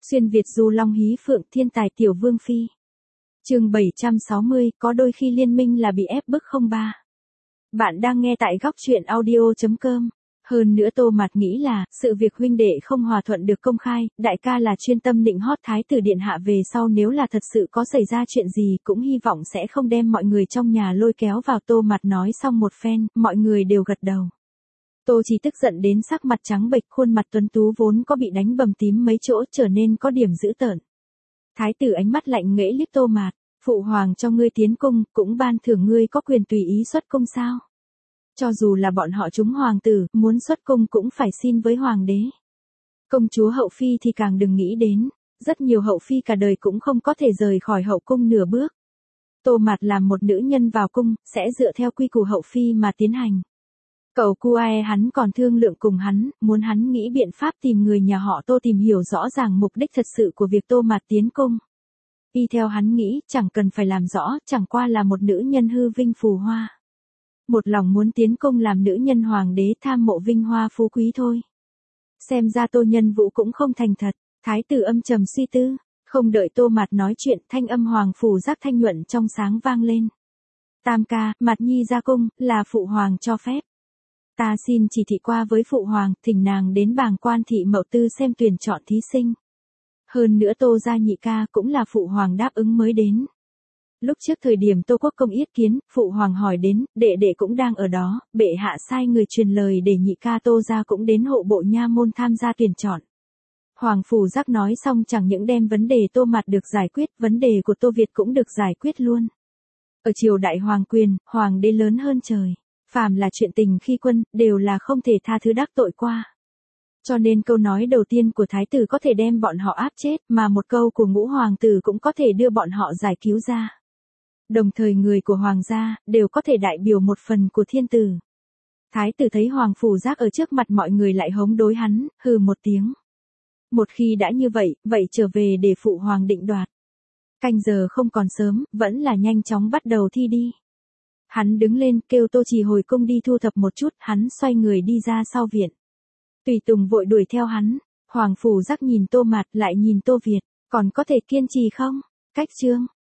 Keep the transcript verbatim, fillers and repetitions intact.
Xuyên Việt du long hí phượng thiên tài tiểu vương phi. Chương bảy trăm sáu mươi, có đôi khi liên minh là bị ép bức không ba. Bạn đang nghe tại góc truyện audio chấm com. Hơn nữa Tô Mạt nghĩ là, sự việc huynh đệ không hòa thuận được công khai, đại ca là chuyên tâm nịnh hót thái tử điện hạ về sau, nếu là thật sự có xảy ra chuyện gì cũng hy vọng sẽ không đem mọi người trong nhà lôi kéo vào. Tô Mạt nói xong một phen, mọi người đều gật đầu. Tô Chỉ tức giận đến sắc mặt trắng bệch, khuôn mặt tuấn tú vốn có bị đánh bầm tím mấy chỗ trở nên có điểm dữ tợn. Thái tử ánh mắt lạnh nghễ liếc Tô Mạt, phụ hoàng cho ngươi tiến cung, cũng ban thưởng ngươi có quyền tùy ý xuất cung sao? Cho dù là bọn họ chúng hoàng tử, muốn xuất cung cũng phải xin với hoàng đế. Công chúa hậu phi thì càng đừng nghĩ đến, rất nhiều hậu phi cả đời cũng không có thể rời khỏi hậu cung nửa bước. Tô Mạt làm một nữ nhân vào cung, sẽ dựa theo quy củ hậu phi mà tiến hành. Cậu Cuae hắn còn thương lượng cùng hắn, muốn hắn nghĩ biện pháp tìm người nhà họ Tô tìm hiểu rõ ràng mục đích thật sự của việc Tô Mạt tiến cung. Y theo hắn nghĩ, chẳng cần phải làm rõ, chẳng qua là một nữ nhân hư vinh phù hoa. Một lòng muốn tiến cung làm nữ nhân hoàng đế tham mộ vinh hoa phú quý thôi. Xem ra Tô Nhân Vũ cũng không thành thật, thái tử âm trầm suy tư, không đợi Tô Mạt nói chuyện, thanh âm hoàng phủ giác thanh nhuận trong sáng vang lên. Tam ca, Mạt Nhi ra cung, là phụ hoàng cho phép. Ta xin chỉ thị qua với phụ hoàng, thỉnh nàng đến bàng quan thị mậu tư xem tuyển chọn thí sinh. Hơn nữa Tô gia nhị ca cũng là phụ hoàng đáp ứng mới đến. Lúc trước thời điểm Tô Quốc công yết kiến, phụ hoàng hỏi đến, đệ đệ cũng đang ở đó, bệ hạ sai người truyền lời để nhị ca Tô gia cũng đến hộ bộ nha môn tham gia tuyển chọn. Hoàng phủ giác nói xong chẳng những đem vấn đề Tô Mạt được giải quyết, vấn đề của Tô Việt cũng được giải quyết luôn. Ở triều đại hoàng quyền, hoàng đế lớn hơn trời. Phàm là chuyện tình khi quân, đều là không thể tha thứ đắc tội qua. Cho nên câu nói đầu tiên của thái tử có thể đem bọn họ áp chết, mà một câu của ngũ hoàng tử cũng có thể đưa bọn họ giải cứu ra. Đồng thời người của hoàng gia, đều có thể đại biểu một phần của thiên tử. Thái tử thấy hoàng phủ giác ở trước mặt mọi người lại hống đối hắn, hừ một tiếng. Một khi đã như vậy, vậy trở về để phụ hoàng định đoạt. Canh giờ không còn sớm, vẫn là nhanh chóng bắt đầu thi đi. Hắn đứng lên, kêu Tô Chỉ hồi cung đi thu thập một chút, hắn xoay người đi ra sau viện. Tùy tùng vội đuổi theo hắn, hoàng phủ giác nhìn Tô Mạt lại nhìn Tô Việt, còn có thể kiên trì không? Cách chương,